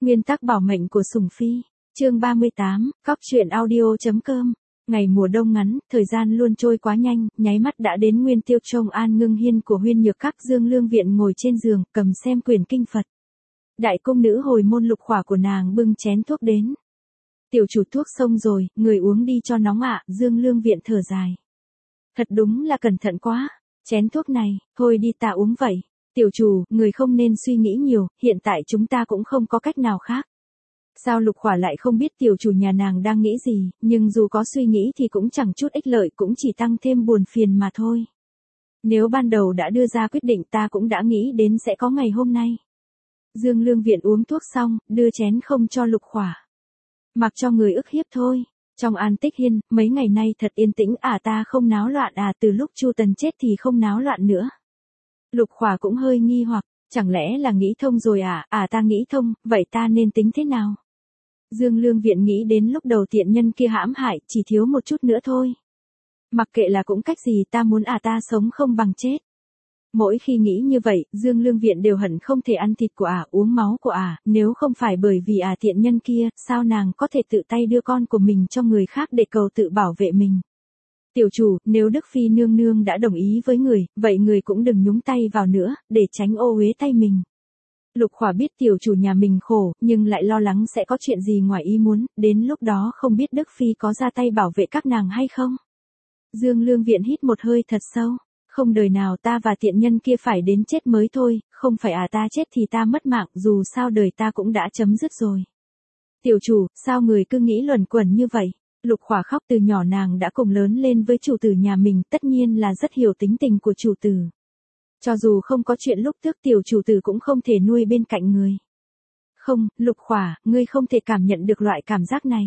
Nguyên tắc bảo mệnh của sủng phi. Chương 38, Cóc truyện audio.com. Ngày mùa đông ngắn, thời gian luôn trôi quá nhanh, nháy mắt đã đến nguyên tiêu trông An Ngưng Hiên của Huyên Nhược Các. Dương Lương Viện ngồi trên giường, cầm xem quyển kinh Phật. Đại công nữ hồi môn Lục Khỏa của nàng bưng chén thuốc đến. Tiểu chủ, thuốc xong rồi, người uống đi cho nóng ạ. Dương Lương Viện thở dài. Thật đúng là cẩn thận quá. Chén thuốc này, thôi đi ta uống vậy. Tiểu chủ, người không nên suy nghĩ nhiều, hiện tại chúng ta cũng không có cách nào khác. Sao Lục Khỏa lại không biết tiểu chủ nhà nàng đang nghĩ gì, nhưng dù có suy nghĩ thì cũng chẳng chút ích lợi, cũng chỉ tăng thêm buồn phiền mà thôi. Nếu ban đầu đã đưa ra quyết định ta cũng đã nghĩ đến sẽ có ngày hôm nay. Dương Lương Viện uống thuốc xong, đưa chén không cho Lục Khỏa. Mặc cho người ức hiếp thôi. Trong An Tích Hiên, mấy ngày nay thật yên tĩnh ta không náo loạn từ lúc Chu Tần chết thì không náo loạn nữa. Lục Khỏa cũng hơi nghi hoặc, chẳng lẽ là nghĩ thông rồi ta nghĩ thông, vậy ta nên tính thế nào? Dương Lương Viện nghĩ đến lúc đầu tiện nhân kia hãm hại, chỉ thiếu một chút nữa thôi. Mặc kệ là cũng cách gì ta muốn ta sống không bằng chết. Mỗi khi nghĩ như vậy, Dương Lương Viện đều hận không thể ăn thịt của uống máu của nếu không phải bởi vì tiện nhân kia, sao nàng có thể tự tay đưa con của mình cho người khác để cầu tự bảo vệ mình. Tiểu chủ, nếu Đức Phi nương nương đã đồng ý với người, vậy người cũng đừng nhúng tay vào nữa, để tránh ô uế tay mình. Lục Khỏa biết tiểu chủ nhà mình khổ, nhưng lại lo lắng sẽ có chuyện gì ngoài ý muốn, đến lúc đó không biết Đức Phi có ra tay bảo vệ các nàng hay không. Dương Lương Viện hít một hơi thật sâu. Không đời nào ta và tiện nhân kia phải đến chết mới thôi, không phải ta chết thì ta mất mạng, dù sao đời ta cũng đã chấm dứt rồi. Tiểu chủ, sao người cứ nghĩ luẩn quẩn như vậy? Lục Khỏa khóc, từ nhỏ nàng đã cùng lớn lên với chủ tử nhà mình, tất nhiên là rất hiểu tính tình của chủ tử. Cho dù không có chuyện lúc trước tiểu chủ tử cũng không thể nuôi bên cạnh người. Không, Lục Khỏa, ngươi không thể cảm nhận được loại cảm giác này.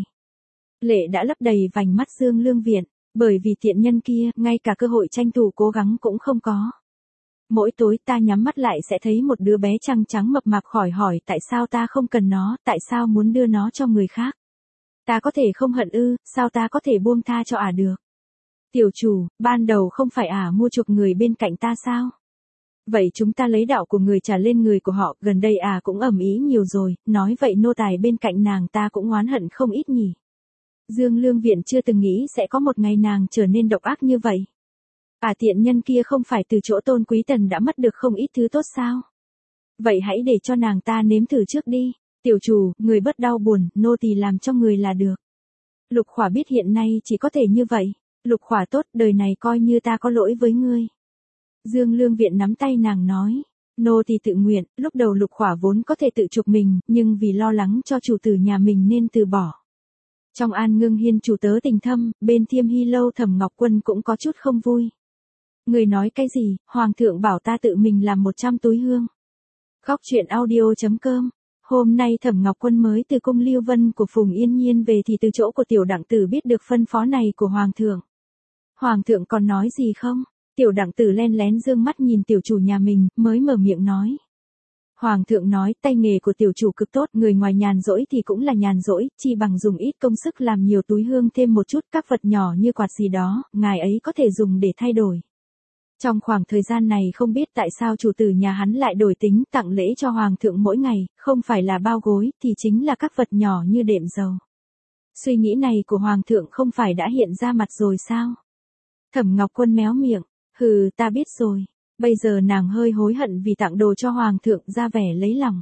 Lệ đã lấp đầy vành mắt Dương Lương Viện. Bởi vì tiện nhân kia, ngay cả cơ hội tranh thủ cố gắng cũng không có. Mỗi tối ta nhắm mắt lại sẽ thấy một đứa bé trắng trắng mập mạp hỏi tại sao ta không cần nó, tại sao muốn đưa nó cho người khác. Ta có thể không hận sao ta có thể buông tha cho được. Tiểu chủ, ban đầu không phải mua chuộc người bên cạnh ta sao? Vậy chúng ta lấy đạo của người trả lên người của họ, gần đây cũng ầm ĩ nhiều rồi, nói vậy nô tài bên cạnh nàng ta cũng oán hận không ít nhỉ. Dương Lương Viện chưa từng nghĩ sẽ có một ngày nàng trở nên độc ác như vậy. Tiện nhân kia không phải từ chỗ Tôn Quý Tần đã mất được không ít thứ tốt sao? Vậy hãy để cho nàng ta nếm thử trước đi. Tiểu chủ, người bớt đau buồn, nô tỳ làm cho người là được. Lục Khỏa biết hiện nay chỉ có thể như vậy. Lục Khỏa tốt, đời này coi như ta có lỗi với ngươi. Dương Lương Viện nắm tay nàng nói. Nô tỳ tự nguyện, lúc đầu Lục Khỏa vốn có thể tự trục mình, nhưng vì lo lắng cho chủ tử nhà mình nên từ bỏ. Trong An Ngưng Hiên chủ tớ tình thâm, bên Thiêm Hy Lâu Thẩm Ngọc Quân cũng có chút không vui. Người nói cái gì, Hoàng thượng bảo ta tự mình làm 100 túi hương. Cóc truyện audio.com. Hôm nay Thẩm Ngọc Quân mới từ cung Lưu Vân của Phùng Yên Nhiên về thì từ chỗ của tiểu đặng tử biết được phân phó này của Hoàng thượng. Hoàng thượng còn nói gì không? Tiểu đặng tử len lén dương mắt nhìn tiểu chủ nhà mình, mới mở miệng nói. Hoàng thượng nói tay nghề của tiểu chủ cực tốt, người ngoài nhàn rỗi thì cũng là nhàn rỗi, chi bằng dùng ít công sức làm nhiều túi hương thêm một chút các vật nhỏ như quạt gì đó, ngài ấy có thể dùng để thay đổi. Trong khoảng thời gian này không biết tại sao chủ tử nhà hắn lại đổi tính tặng lễ cho Hoàng thượng mỗi ngày, không phải là bao gối thì chính là các vật nhỏ như đệm dầu. Suy nghĩ này của Hoàng thượng không phải đã hiện ra mặt rồi sao? Thẩm Ngọc Quân méo miệng, hừ ta biết rồi. Bây giờ nàng hơi hối hận vì tặng đồ cho Hoàng thượng ra vẻ lấy lòng.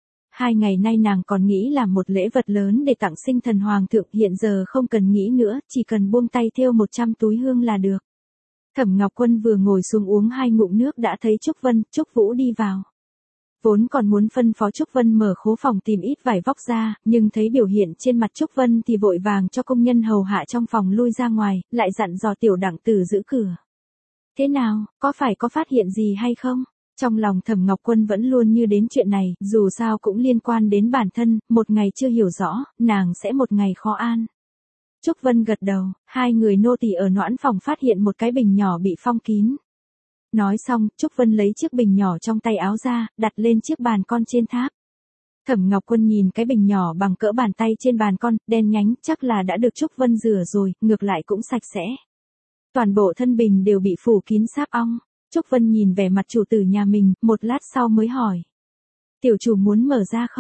2 ngày nay nàng còn nghĩ làm một lễ vật lớn để tặng sinh thần Hoàng thượng, hiện giờ không cần nghĩ nữa, chỉ cần buông tay thêu 100 túi hương là được. Thẩm Ngọc Quân vừa ngồi xuống uống 2 ngụm nước đã thấy Trúc Vân, Trúc Vũ đi vào. Vốn còn muốn phân phó Trúc Vân mở khố phòng tìm ít vải vóc ra, nhưng thấy biểu hiện trên mặt Trúc Vân thì vội vàng cho công nhân hầu hạ trong phòng lui ra ngoài, lại dặn dò tiểu đặng tử giữ cửa. Thế nào, có phải có phát hiện gì hay không? Trong lòng Thẩm Ngọc Quân vẫn luôn như đến chuyện này, dù sao cũng liên quan đến bản thân, một ngày chưa hiểu rõ, nàng sẽ một ngày khó an. Trúc Vân gật đầu, 2 người nô tỳ ở noãn phòng phát hiện một cái bình nhỏ bị phong kín. Nói xong, Trúc Vân lấy chiếc bình nhỏ trong tay áo ra, đặt lên chiếc bàn con trên tháp. Thẩm Ngọc Quân nhìn cái bình nhỏ bằng cỡ bàn tay trên bàn con, đen nhánh, chắc là đã được Trúc Vân rửa rồi, ngược lại cũng sạch sẽ. Toàn bộ thân bình đều bị phủ kín sáp ong. Trúc Vân nhìn vẻ mặt chủ tử nhà mình, một lát sau mới hỏi. Tiểu chủ muốn mở ra không?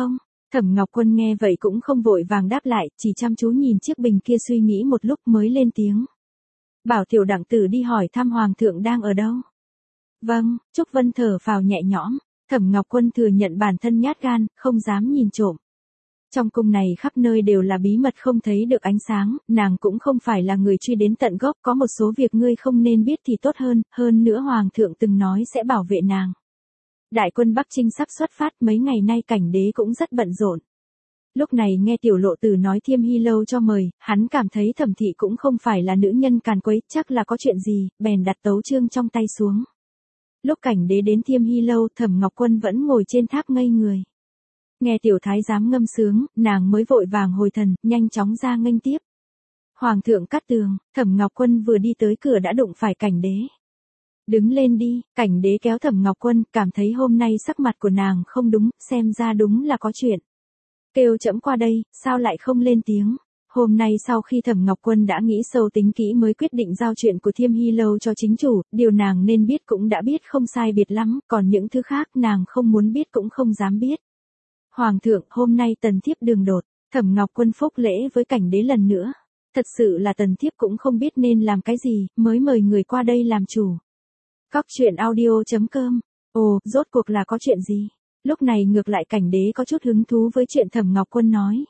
Thẩm Ngọc Quân nghe vậy cũng không vội vàng đáp lại, chỉ chăm chú nhìn chiếc bình kia suy nghĩ một lúc mới lên tiếng. Bảo tiểu đặng tử đi hỏi thăm hoàng thượng đang ở đâu. Vâng, Trúc Vân thở phào nhẹ nhõm, Thẩm Ngọc Quân thừa nhận bản thân nhát gan, không dám nhìn trộm. Trong cung này khắp nơi đều là bí mật không thấy được ánh sáng, nàng cũng không phải là người truy đến tận gốc, có một số việc ngươi không nên biết thì tốt hơn nữa hoàng thượng từng nói sẽ bảo vệ nàng. Đại quân Bắc Trinh sắp xuất phát, mấy ngày nay cảnh đế cũng rất bận rộn. Lúc này nghe tiểu lộ tử nói Thiêm Hy lâu cho mời, hắn cảm thấy Thẩm thị cũng không phải là nữ nhân càn quấy, chắc là có chuyện gì, bèn đặt tấu chương trong tay xuống. Lúc cảnh đế đến Thiêm Hy lâu, Thẩm Ngọc Quân vẫn ngồi trên tháp ngây người. Nghe tiểu thái giám ngâm sướng, nàng mới vội vàng hồi thần, nhanh chóng ra nghênh tiếp. Hoàng thượng cát tường, Thẩm Ngọc Quân vừa đi tới cửa đã đụng phải cảnh đế. Đứng lên đi, cảnh đế kéo Thẩm Ngọc Quân, cảm thấy hôm nay sắc mặt của nàng không đúng, xem ra đúng là có chuyện. Kêu trẫm qua đây, sao lại không lên tiếng? Hôm nay sau khi Thẩm Ngọc Quân đã nghĩ sâu tính kỹ mới quyết định giao chuyện của Thiêm Hy lâu cho chính chủ, điều nàng nên biết cũng đã biết không sai biệt lắm, còn những thứ khác nàng không muốn biết cũng không dám biết. Hoàng thượng, hôm nay tần thiếp đường đột, Thẩm Ngọc Quân phúc lễ với cảnh đế lần nữa. Thật sự là tần thiếp cũng không biết nên làm cái gì, mới mời người qua đây làm chủ. Cóc truyện audio.com. Ồ, rốt cuộc là có chuyện gì? Lúc này ngược lại cảnh đế có chút hứng thú với chuyện Thẩm Ngọc Quân nói.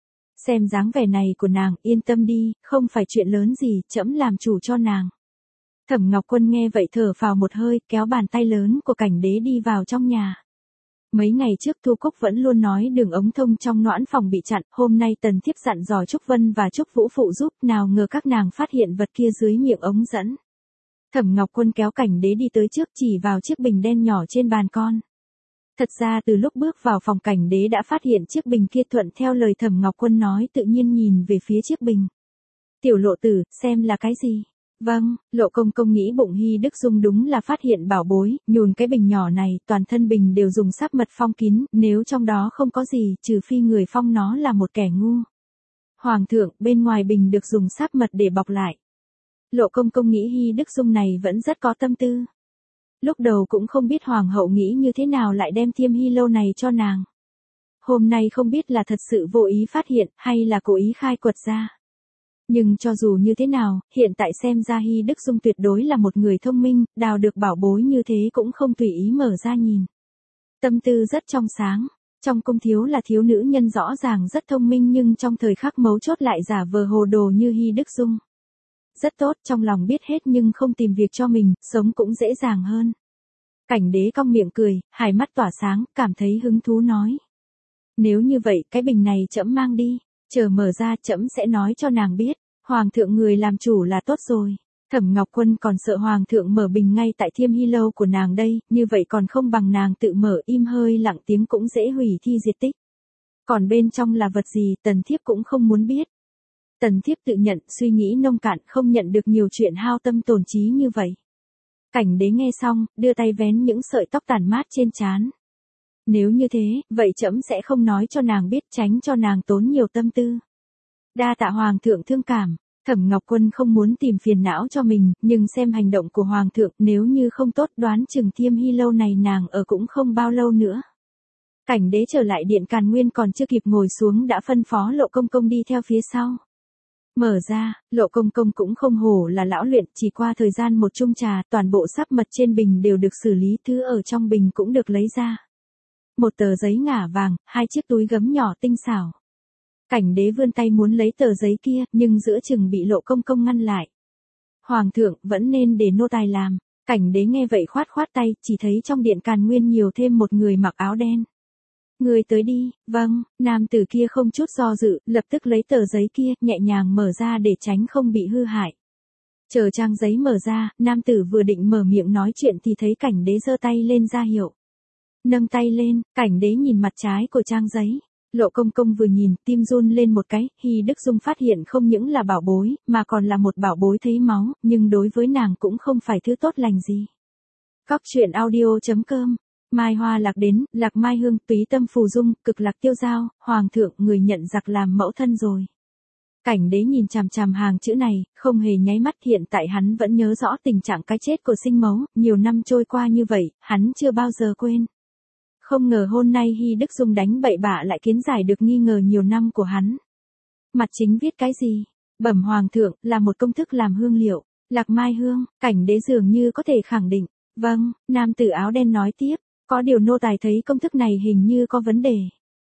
Xem dáng vẻ này của nàng, yên tâm đi, không phải chuyện lớn gì, trẫm làm chủ cho nàng. Thẩm Ngọc Quân nghe vậy thở phào một hơi, kéo bàn tay lớn của cảnh đế đi vào trong nhà. Mấy ngày trước Thu Cúc vẫn luôn nói đường ống thông trong noãn phòng bị chặn, hôm nay tần thiếp dặn dò Trúc Vân và Trúc Vũ phụ giúp, nào ngờ các nàng phát hiện vật kia dưới miệng ống dẫn. Thẩm Ngọc Quân kéo cảnh đế đi tới trước, chỉ vào chiếc bình đen nhỏ trên bàn con. Thật ra từ lúc bước vào phòng cảnh đế đã phát hiện chiếc bình kia, thuận theo lời Thẩm Ngọc Quân nói tự nhiên nhìn về phía chiếc bình. Tiểu lộ tử, xem là cái gì? Vâng, Lộ công công nghĩ bụng Hy Đức Dung đúng là phát hiện bảo bối, nhùn cái bình nhỏ này, toàn thân bình đều dùng sáp mật phong kín, nếu trong đó không có gì, trừ phi người phong nó là một kẻ ngu. Hoàng thượng, bên ngoài bình được dùng sáp mật để bọc lại. Lộ công công nghĩ Hy Đức Dung này vẫn rất có tâm tư. Lúc đầu cũng không biết hoàng hậu nghĩ như thế nào lại đem Thiêm Hy lâu này cho nàng. Hôm nay không biết là thật sự vô ý phát hiện, hay là cố ý khai quật ra. Nhưng cho dù như thế nào, hiện tại xem ra Hy Đức Dung tuyệt đối là một người thông minh, đào được bảo bối như thế cũng không tùy ý mở ra nhìn. Tâm tư rất trong sáng, trong cung thiếu là thiếu nữ nhân rõ ràng rất thông minh nhưng trong thời khắc mấu chốt lại giả vờ hồ đồ như Hy Đức Dung. Rất tốt, trong lòng biết hết nhưng không tìm việc cho mình, sống cũng dễ dàng hơn. Cảnh đế cong miệng cười, hai mắt tỏa sáng, cảm thấy hứng thú nói. Nếu như vậy, cái bình này trẫm mang đi, chờ mở ra trẫm sẽ nói cho nàng biết, hoàng thượng người làm chủ là tốt rồi. Thẩm Ngọc Quân còn sợ hoàng thượng mở bình ngay tại Thiêm Hy lâu của nàng đây, như vậy còn không bằng nàng tự mở, im hơi lặng tiếng cũng dễ hủy thi diệt tích. Còn bên trong là vật gì, tần thiếp cũng không muốn biết. Tần thiếp tự nhận, suy nghĩ nông cạn, không nhận được nhiều chuyện hao tâm tổn trí như vậy. Cảnh đế nghe xong, đưa tay vén những sợi tóc tàn mát trên trán. Nếu như thế, vậy trẫm sẽ không nói cho nàng biết, tránh cho nàng tốn nhiều tâm tư. Đa tạ hoàng thượng thương cảm. Thẩm Ngọc Quân không muốn tìm phiền não cho mình, nhưng xem hành động của hoàng thượng, nếu như không tốt đoán chừng Thiêm Hy lâu này nàng ở cũng không bao lâu nữa. Cảnh đế trở lại điện Càn Nguyên còn chưa kịp ngồi xuống đã phân phó Lộ công công đi theo phía sau. Mở ra, Lộ công công cũng không hổ là lão luyện, chỉ qua thời gian một chung trà, toàn bộ sáp mật trên bình đều được xử lý, thứ ở trong bình cũng được lấy ra. Một tờ giấy ngả vàng, hai chiếc túi gấm nhỏ tinh xảo. Cảnh đế vươn tay muốn lấy tờ giấy kia, nhưng giữa chừng bị Lộ công công ngăn lại. Hoàng thượng, vẫn nên để nô tài làm. Cảnh đế nghe vậy khoát khoát tay, chỉ thấy trong điện Càn Nguyên nhiều thêm một người mặc áo đen. Người tới đi, vâng, nam tử kia không chút do dự, lập tức lấy tờ giấy kia, nhẹ nhàng mở ra để tránh không bị hư hại. Chờ trang giấy mở ra, nam tử vừa định mở miệng nói chuyện thì thấy cảnh đế giơ tay lên ra hiệu. Nâng tay lên, cảnh đế nhìn mặt trái của trang giấy. Lộ công công vừa nhìn, tim run lên một cái, Hy Đức Dung phát hiện không những là bảo bối, mà còn là một bảo bối thấy máu, nhưng đối với nàng cũng không phải thứ tốt lành gì. Cóc truyện audio.com. Mai hoa lạc đến, lạc mai hương, túy tâm phù dung, cực lạc tiêu dao, hoàng thượng người nhận giặc làm mẫu thân rồi. Cảnh đế nhìn chằm chằm hàng chữ này, không hề nháy mắt, hiện tại hắn vẫn nhớ rõ tình trạng cái chết của sinh mẫu, nhiều năm trôi qua như vậy, hắn chưa bao giờ quên. Không ngờ hôm nay Hy Đức Dung đánh bậy bạ lại kiến giải được nghi ngờ nhiều năm của hắn. Mặt chính viết cái gì? Bẩm hoàng thượng, là một công thức làm hương liệu, lạc mai hương. Cảnh đế dường như có thể khẳng định. Vâng, nam tử áo đen nói tiếp, có điều nô tài thấy công thức này hình như có vấn đề.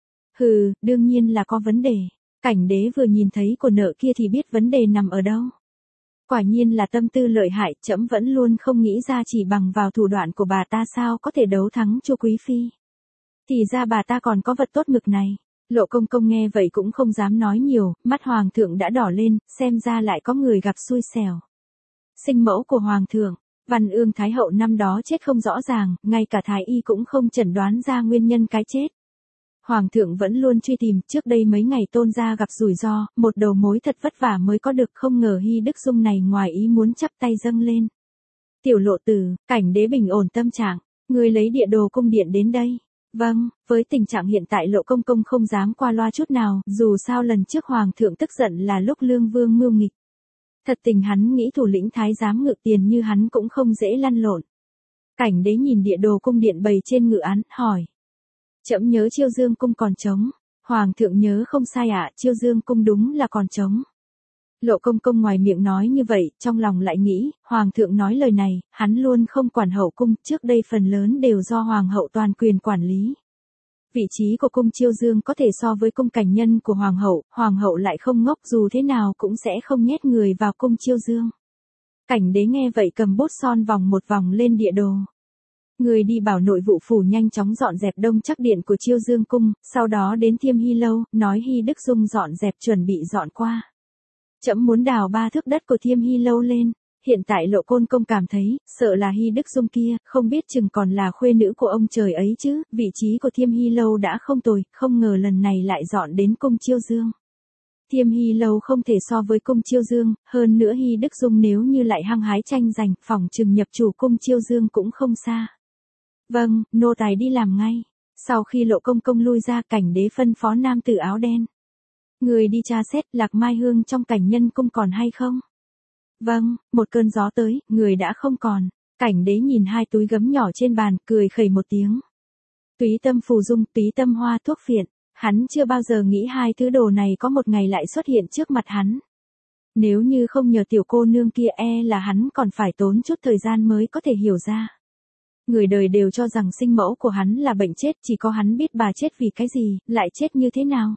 Hừ, đương nhiên là có vấn đề. Cảnh đế vừa nhìn thấy của nợ kia thì biết vấn đề nằm ở đâu. Quả nhiên là tâm tư lợi hại, trẫm vẫn luôn không nghĩ ra chỉ bằng vào thủ đoạn của bà ta sao có thể đấu thắng Chu quý phi. Thì ra bà ta còn có vật tốt ngực này. Lộ Công Công nghe vậy cũng không dám nói nhiều, mắt hoàng thượng đã đỏ lên, xem ra lại có người gặp xui xẻo. Sinh mẫu của hoàng thượng, Văn Ương Thái hậu năm đó chết không rõ ràng, ngay cả thái y cũng không chẩn đoán ra nguyên nhân cái chết. Hoàng thượng vẫn luôn truy tìm, trước đây mấy ngày Tôn gia gặp rủi ro, một đầu mối thật vất vả mới có được, không ngờ Hy Đức Dung này ngoài ý muốn chắp tay dâng lên. Tiểu Lộ tử, cảnh đế bình ổn tâm trạng, ngươi lấy địa đồ cung điện đến đây. Vâng, với tình trạng hiện tại Lộ Công Công không dám qua loa chút nào, dù sao lần trước Hoàng thượng tức giận là lúc Lương Vương mưu nghịch. Thật tình hắn nghĩ thủ lĩnh thái giám ngự tiền như hắn cũng không dễ lăn lộn. Cảnh đế nhìn địa đồ cung điện bày trên ngự án, hỏi. Trẫm nhớ Chiêu Dương cung còn trống. Hoàng thượng nhớ không sai ạ, Chiêu Dương cung đúng là còn trống. Lộ Công Công ngoài miệng nói như vậy, trong lòng lại nghĩ, Hoàng thượng nói lời này, hắn luôn không quản hậu cung, trước đây phần lớn đều do Hoàng hậu toàn quyền quản lý. Vị trí của cung Chiêu Dương có thể so với cung Cảnh Nhân của Hoàng hậu lại không ngốc, dù thế nào cũng sẽ không nhét người vào cung Chiêu Dương. Cảnh đế nghe vậy cầm bút son vòng một vòng lên địa đồ. Người đi bảo nội vụ phủ nhanh chóng dọn dẹp đông chắc điện của Chiêu Dương cung, sau đó đến Thiêm Hy lâu, nói Hy Đức Dung dọn dẹp chuẩn bị dọn qua. Trẫm muốn đào 3 thước đất của Thiêm Hy lâu lên. Hiện tại Lộ Côn Công cảm thấy, sợ là Hy Đức Dung kia, không biết chừng còn là khuê nữ của ông trời ấy chứ, vị trí của Thiêm Hy lâu đã không tồi, không ngờ lần này lại dọn đến cung Chiêu Dương. Thiêm Hy lâu không thể so với cung Chiêu Dương, hơn nữa Hy Đức Dung nếu như lại hăng hái tranh giành, phỏng chừng nhập chủ cung Chiêu Dương cũng không xa. Vâng, nô tài đi làm ngay. Sau khi Lộ Công Công lui ra, cảnh đế phân phó nam tử áo đen. Người đi tra xét lạc mai hương trong Cảnh Nhân cung còn hay không? Vâng, một cơn gió tới, người đã không còn. Cảnh đế nhìn 2 túi gấm nhỏ trên bàn, cười khẩy một tiếng. Túy tâm phù dung, túy tâm hoa thuốc phiện. Hắn chưa bao giờ nghĩ 2 thứ đồ này có một ngày lại xuất hiện trước mặt hắn. Nếu như không nhờ tiểu cô nương kia là hắn còn phải tốn chút thời gian mới có thể hiểu ra. Người đời đều cho rằng sinh mẫu của hắn là bệnh chết, chỉ có hắn biết bà chết vì cái gì, lại chết như thế nào.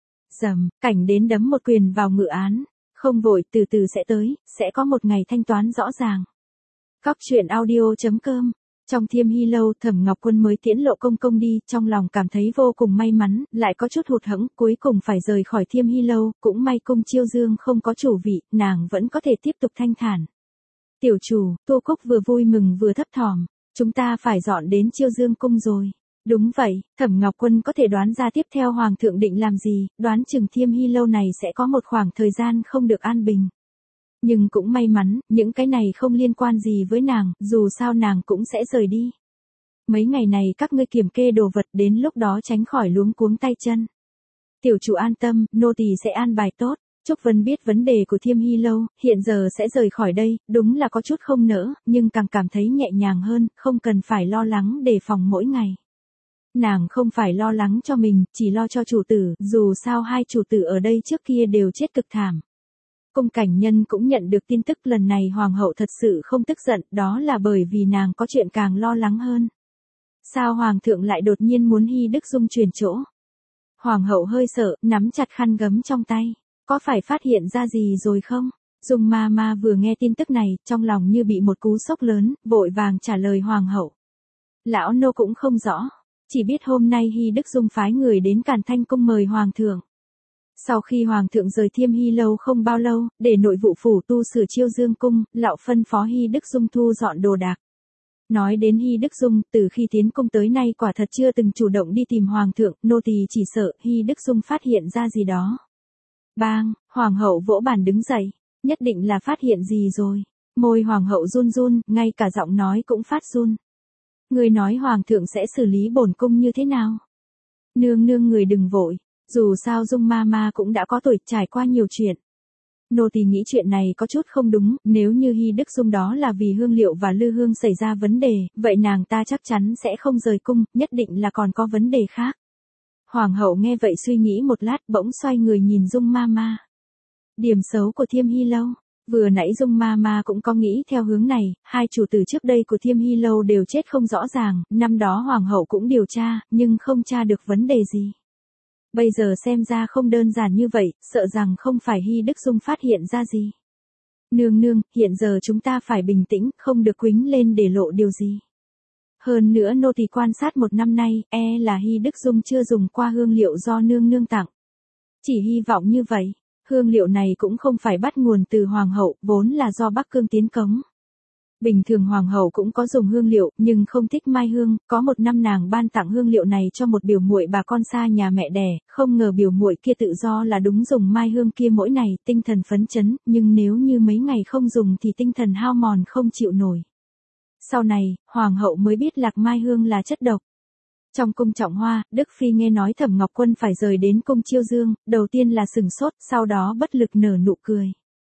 Rầm, cảnh đến đấm một quyền vào ngự án. Không vội, từ từ sẽ tới, sẽ có một ngày thanh toán rõ ràng. Cóc truyện audio.com. Trong Thiêm Hy lâu, Thẩm Ngọc Quân mới tiễn Lộ Công Công đi, trong lòng cảm thấy vô cùng may mắn, lại có chút hụt hẫng, cuối cùng phải rời khỏi Thiêm Hy lâu, cũng may cung Chiêu Dương không có chủ vị, nàng vẫn có thể tiếp tục thanh thản. Tiểu chủ, Tô Cúc vừa vui mừng vừa thấp thỏm, chúng ta phải dọn đến Chiêu Dương cung rồi. Đúng vậy, Thẩm Ngọc Quân có thể đoán ra tiếp theo Hoàng thượng định làm gì, đoán chừng Thiêm Hy lâu này sẽ có một khoảng thời gian không được an bình. Nhưng cũng may mắn, những cái này không liên quan gì với nàng, dù sao nàng cũng sẽ rời đi. Mấy ngày này các ngươi kiểm kê đồ vật, đến lúc đó tránh khỏi luống cuống tay chân. Tiểu chủ an tâm, nô tỳ sẽ an bài tốt. Trúc Vân biết vấn đề của Thiêm Hy lâu, hiện giờ sẽ rời khỏi đây, đúng là có chút không nỡ, nhưng càng cảm thấy nhẹ nhàng hơn, không cần phải lo lắng đề phòng mỗi ngày. Nàng không phải lo lắng cho mình, chỉ lo cho chủ tử, dù sao 2 chủ tử ở đây trước kia đều chết cực thảm. Cung Cảnh Nhân cũng nhận được tin tức lần này Hoàng hậu thật sự không tức giận, đó là bởi vì nàng có chuyện càng lo lắng hơn. Sao Hoàng thượng lại đột nhiên muốn Hy Đức Dung chuyển chỗ? Hoàng hậu hơi sợ, nắm chặt khăn gấm trong tay. Có phải phát hiện ra gì rồi không? Dung ma vừa nghe tin tức này, trong lòng như bị một cú sốc lớn, vội vàng trả lời Hoàng hậu. Lão nô cũng không rõ. Chỉ biết hôm nay Hy Đức Dung phái người đến Càn Thanh cung mời Hoàng thượng. Sau khi Hoàng thượng rời Thiêm Hy lâu không bao lâu, để nội vụ phủ tu sửa Chiêu Dương cung, lão phân phó Hy Đức Dung thu dọn đồ đạc. Nói đến Hy Đức Dung, từ khi tiến cung tới nay quả thật chưa từng chủ động đi tìm Hoàng thượng, nô tỳ chỉ sợ Hy Đức Dung phát hiện ra gì đó. Bang, Hoàng hậu vỗ bàn đứng dậy, nhất định là phát hiện gì rồi. Môi Hoàng hậu run run, ngay cả giọng nói cũng phát run. Người nói Hoàng thượng sẽ xử lý bổn cung như thế nào? Nương người đừng vội, dù sao Dung ma cũng đã có tuổi trải qua nhiều chuyện. Nô tỳ nghĩ chuyện này có chút không đúng, nếu như Hy Đức Dung đó là vì hương liệu và lư hương xảy ra vấn đề, vậy nàng ta chắc chắn sẽ không rời cung, nhất định là còn có vấn đề khác. Hoàng hậu nghe vậy suy nghĩ một lát bỗng xoay người nhìn Dung ma ma. Điểm xấu của Thiêm Hy Lâu. Vừa nãy Dung ma ma cũng có nghĩ theo hướng này, hai chủ tử trước đây của Thiêm Hy Lâu đều chết không rõ ràng, năm đó Hoàng hậu cũng điều tra, nhưng không tra được vấn đề gì. Bây giờ xem ra không đơn giản như vậy, sợ rằng không phải Hy Đức Dung phát hiện ra gì. Nương nương, hiện giờ chúng ta phải bình tĩnh, không được quính lên để lộ điều gì. Hơn nữa nô tỳ quan sát một năm nay, là Hy Đức Dung chưa dùng qua hương liệu do nương nương tặng. Chỉ hy vọng như vậy, hương liệu này cũng không phải bắt nguồn từ Hoàng hậu, vốn là do Bắc Cương tiến cống. Bình thường Hoàng hậu cũng có dùng hương liệu, nhưng không thích mai hương, có một năm nàng ban tặng hương liệu này cho một biểu muội bà con xa nhà mẹ đẻ, không ngờ biểu muội kia tự do là đúng dùng mai hương kia mỗi ngày, tinh thần phấn chấn, nhưng nếu như mấy ngày không dùng thì tinh thần hao mòn không chịu nổi. Sau này, Hoàng hậu mới biết lạc mai hương là chất độc. Trong cung Trọng Hoa, Đức Phi nghe nói Thẩm Ngọc Quân phải rời đến cung Chiêu Dương, đầu tiên là sừng sốt, sau đó bất lực nở nụ cười.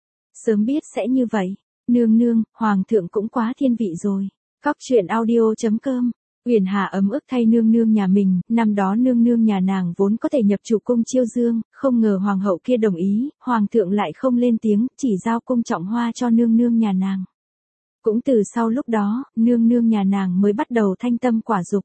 Sớm biết sẽ như vậy. Nương nương, Hoàng thượng cũng quá thiên vị rồi. Cóc truyện audio.com. Uyển Hà ấm ức thay nương nương nhà mình, năm đó nương nương nhà nàng vốn có thể nhập chủ cung Chiêu Dương, không ngờ Hoàng hậu kia đồng ý, Hoàng thượng lại không lên tiếng, chỉ giao cung Trọng Hoa cho nương nương nhà nàng. Cũng từ sau lúc đó, nương nương nhà nàng mới bắt đầu thanh tâm quả dục.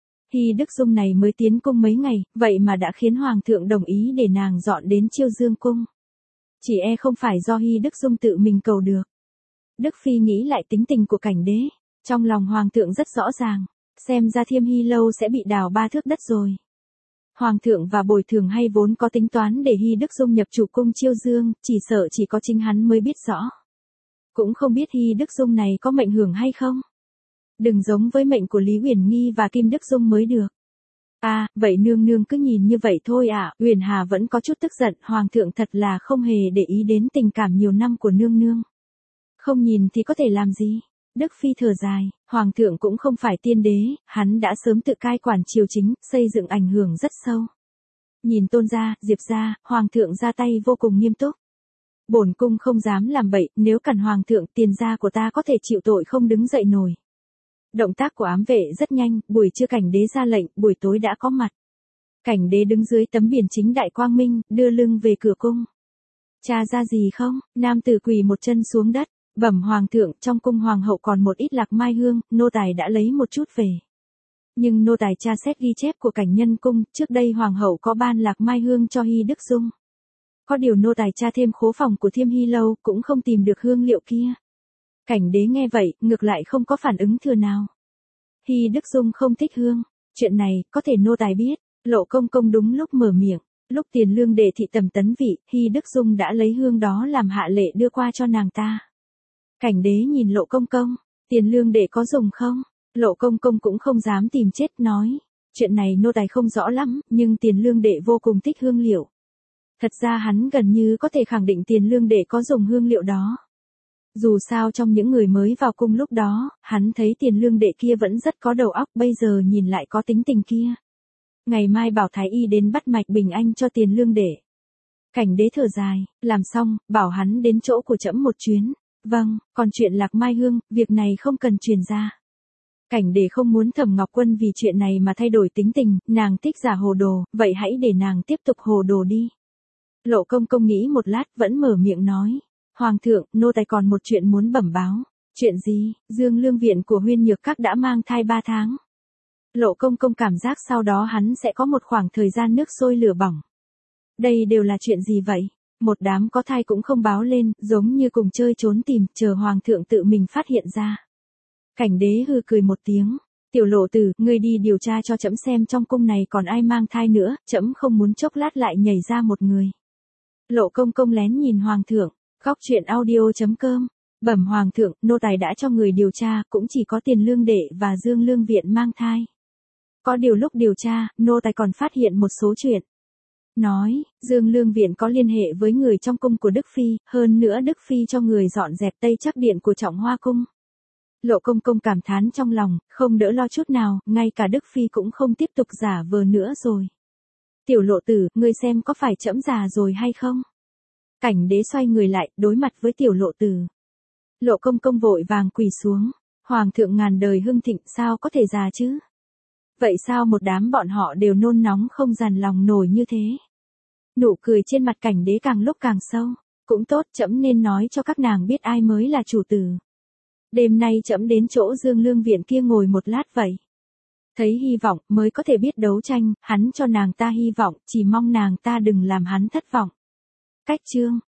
Hy Đức Dung này mới tiến cung mấy ngày, vậy mà đã khiến Hoàng thượng đồng ý để nàng dọn đến Chiêu Dương cung. Chỉ không phải do Hy Đức Dung tự mình cầu được. Đức Phi nghĩ lại tính tình của Cảnh Đế, trong lòng Hoàng thượng rất rõ ràng, xem ra Thiêm Hy Lâu sẽ bị đào 3 thước đất rồi. Hoàng thượng và bồi thường hay vốn có tính toán để Hy Đức Dung nhập chủ cung Chiêu Dương, chỉ sợ chỉ có chính hắn mới biết rõ. Cũng không biết Hy Đức Dung này có mệnh hưởng hay không. Đừng giống với mệnh của Lý Uyển Nghi và Kim Đức Dung mới được. Vậy nương nương cứ nhìn như vậy thôi à, Uyển Hà vẫn có chút tức giận, Hoàng thượng thật là không hề để ý đến tình cảm nhiều năm của nương nương. Không nhìn thì có thể làm gì? Đức Phi thở dài, Hoàng thượng cũng không phải tiên đế, hắn đã sớm tự cai quản triều chính, xây dựng ảnh hưởng rất sâu. Nhìn Tôn gia, Diệp gia, Hoàng thượng ra tay vô cùng nghiêm túc. Bổn cung không dám làm bậy, nếu cản Hoàng thượng, tiền gia của ta có thể chịu tội không đứng dậy nổi. Động tác của ám vệ rất nhanh, buổi trưa Cảnh Đế ra lệnh, buổi tối đã có mặt. Cảnh Đế đứng dưới tấm biển chính đại quang minh, đưa lưng về cửa cung. Cha ra gì không? Nam tử quỳ một chân xuống đất, bẩm Hoàng thượng, trong cung Hoàng hậu còn một ít lạc mai hương, nô tài đã lấy một chút về. Nhưng nô tài tra xét ghi chép của Cảnh Nhân cung, trước đây Hoàng hậu có ban lạc mai hương cho Hy Đức Dung. Có điều nô tài tra thêm khố phòng của Thiêm Hy Lâu, cũng không tìm được hương liệu kia. Cảnh Đế nghe vậy, ngược lại không có phản ứng thừa nào. Hy Đức Dung không thích hương, chuyện này, có thể nô tài biết. Lộ công công đúng lúc mở miệng, lúc Tiền Lương Đệ thị tầm tấn vị, Hy Đức Dung đã lấy hương đó làm hạ lệ đưa qua cho nàng ta. Cảnh Đế nhìn Lộ công công, Tiền Lương Đệ có dùng không? Lộ công công cũng không dám tìm chết, nói, chuyện này nô tài không rõ lắm, nhưng Tiền Lương Đệ vô cùng thích hương liệu. Thật ra hắn gần như có thể khẳng định Tiền Lương Đệ có dùng hương liệu đó. Dù sao trong những người mới vào cung lúc đó, hắn thấy Tiền Lương Đệ kia vẫn rất có đầu óc, bây giờ nhìn lại có tính tình kia. Ngày mai bảo Thái Y đến bắt mạch bình anh cho Tiền Lương Đệ. Cảnh Đế thở dài, làm xong, bảo hắn đến chỗ của trẫm một chuyến. Vâng, còn chuyện lạc mai hương, việc này không cần truyền ra. Cảnh Đế không muốn Thẩm Ngọc Quân vì chuyện này mà thay đổi tính tình, nàng thích giả hồ đồ, vậy hãy để nàng tiếp tục hồ đồ đi. Lộ công công nghĩ một lát vẫn mở miệng nói. Hoàng thượng, nô tài còn một chuyện muốn bẩm báo. Chuyện gì? Dương Lương Viện của Huyên Nhược Các đã mang thai 3 tháng. Lộ công công cảm giác sau đó hắn sẽ có một khoảng thời gian nước sôi lửa bỏng. Đây đều là chuyện gì vậy? Một đám có thai cũng không báo lên, giống như cùng chơi trốn tìm, chờ Hoàng thượng tự mình phát hiện ra. Cảnh Đế hừ cười một tiếng. Tiểu Lộ tử, ngươi đi điều tra cho trẫm xem trong cung này còn ai mang thai nữa, trẫm không muốn chốc lát lại nhảy ra một người. Lộ công công lén nhìn Hoàng thượng. Cóc truyện audio.com. Bẩm Hoàng thượng, nô tài đã cho người điều tra, cũng chỉ có Tiền Lương Đệ và Dương Lương Viện mang thai. Có điều lúc điều tra, nô tài còn phát hiện một số chuyện. Nói, Dương Lương Viện có liên hệ với người trong cung của Đức Phi, hơn nữa Đức Phi cho người dọn dẹp Tây Trắc Điện của Trọng Hoa cung. Lộ công công cảm thán trong lòng, không đỡ lo chút nào, ngay cả Đức Phi cũng không tiếp tục giả vờ nữa rồi. Tiểu Lộ tử, ngươi xem có phải trẫm già rồi hay không? Cảnh đế xoay người lại, đối mặt với tiểu Lộ Từ. Lộ công công vội vàng quỳ xuống. Hoàng thượng ngàn đời hưng thịnh, sao có thể già chứ? Vậy sao một đám bọn họ đều nôn nóng không dằn lòng nổi như thế? Nụ cười trên mặt cảnh đế càng lúc càng sâu. Cũng tốt, trẫm nên nói cho các nàng biết ai mới là chủ tử. Đêm nay trẫm đến chỗ Dương Lương viện kia ngồi một lát vậy. Thấy hy vọng mới có thể biết đấu tranh, hắn cho nàng ta hy vọng, chỉ mong nàng ta đừng làm hắn thất vọng. Cách chương